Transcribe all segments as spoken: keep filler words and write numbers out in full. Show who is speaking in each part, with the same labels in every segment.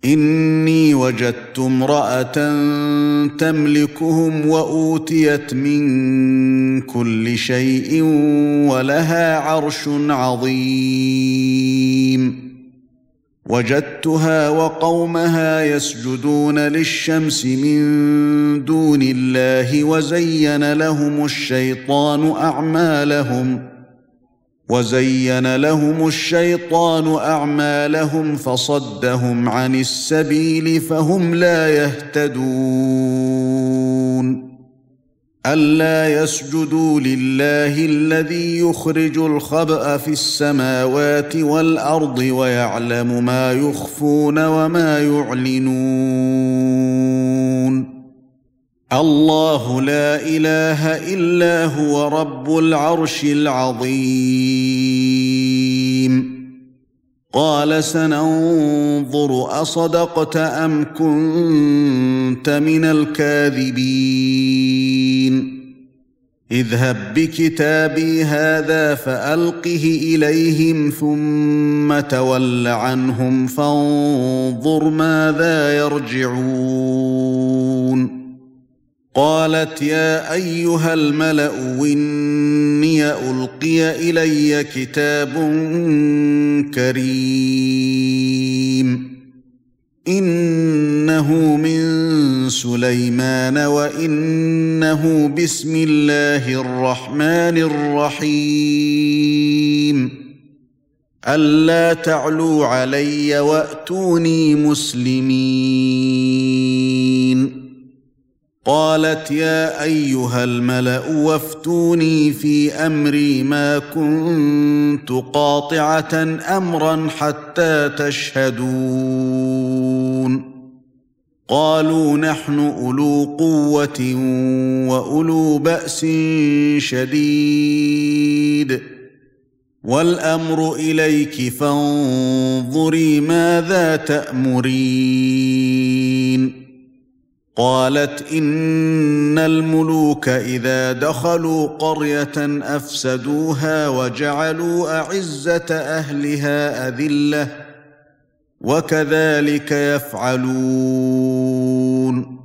Speaker 1: إني وجدت امرأة تملكهم وأوتيت من كل شيء ولها عرش عظيم وجدتها وقومها يسجدون للشمس من دون الله وزين لهم الشيطان أعمالهم وزين لهم الشيطان أعمالهم فصدهم عن السبيل فهم لا يهتدون ألا يسجدوا لله الذي يخرج الخبأ في السماوات والأرض ويعلم ما يخفون وما يعلنون الله لا إله إلا هو رب العرش العظيم قال سننظر أصدقت أم كنت من الكاذبين اذهب بكتابي هذا فألقه إليهم ثم تول عنهم فانظر ماذا يرجعون قالت يا أيها الملأ إني ألقي إلي كتاب كريم إنه من سليمان وإنه بسم الله الرحمن الرحيم ألا تعلوا علي وأتوني مسلمين قالت يا أيها الملأ وافتوني في أمري ما كنت قاطعة أمرا حتى تشهدون قالوا نحن أولو قوة وأولو بأس شديد والأمر إليك فانظري ماذا تأمرين قالت إن الملوك إذا دخلوا قرية أفسدوها وجعلوا أعزة أهلها أذلة وكذلك يفعلون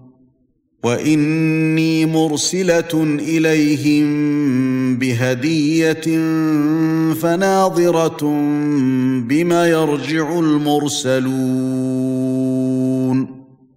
Speaker 1: وإني مرسلة إليهم بهدية فناظرة بما يرجع المرسلون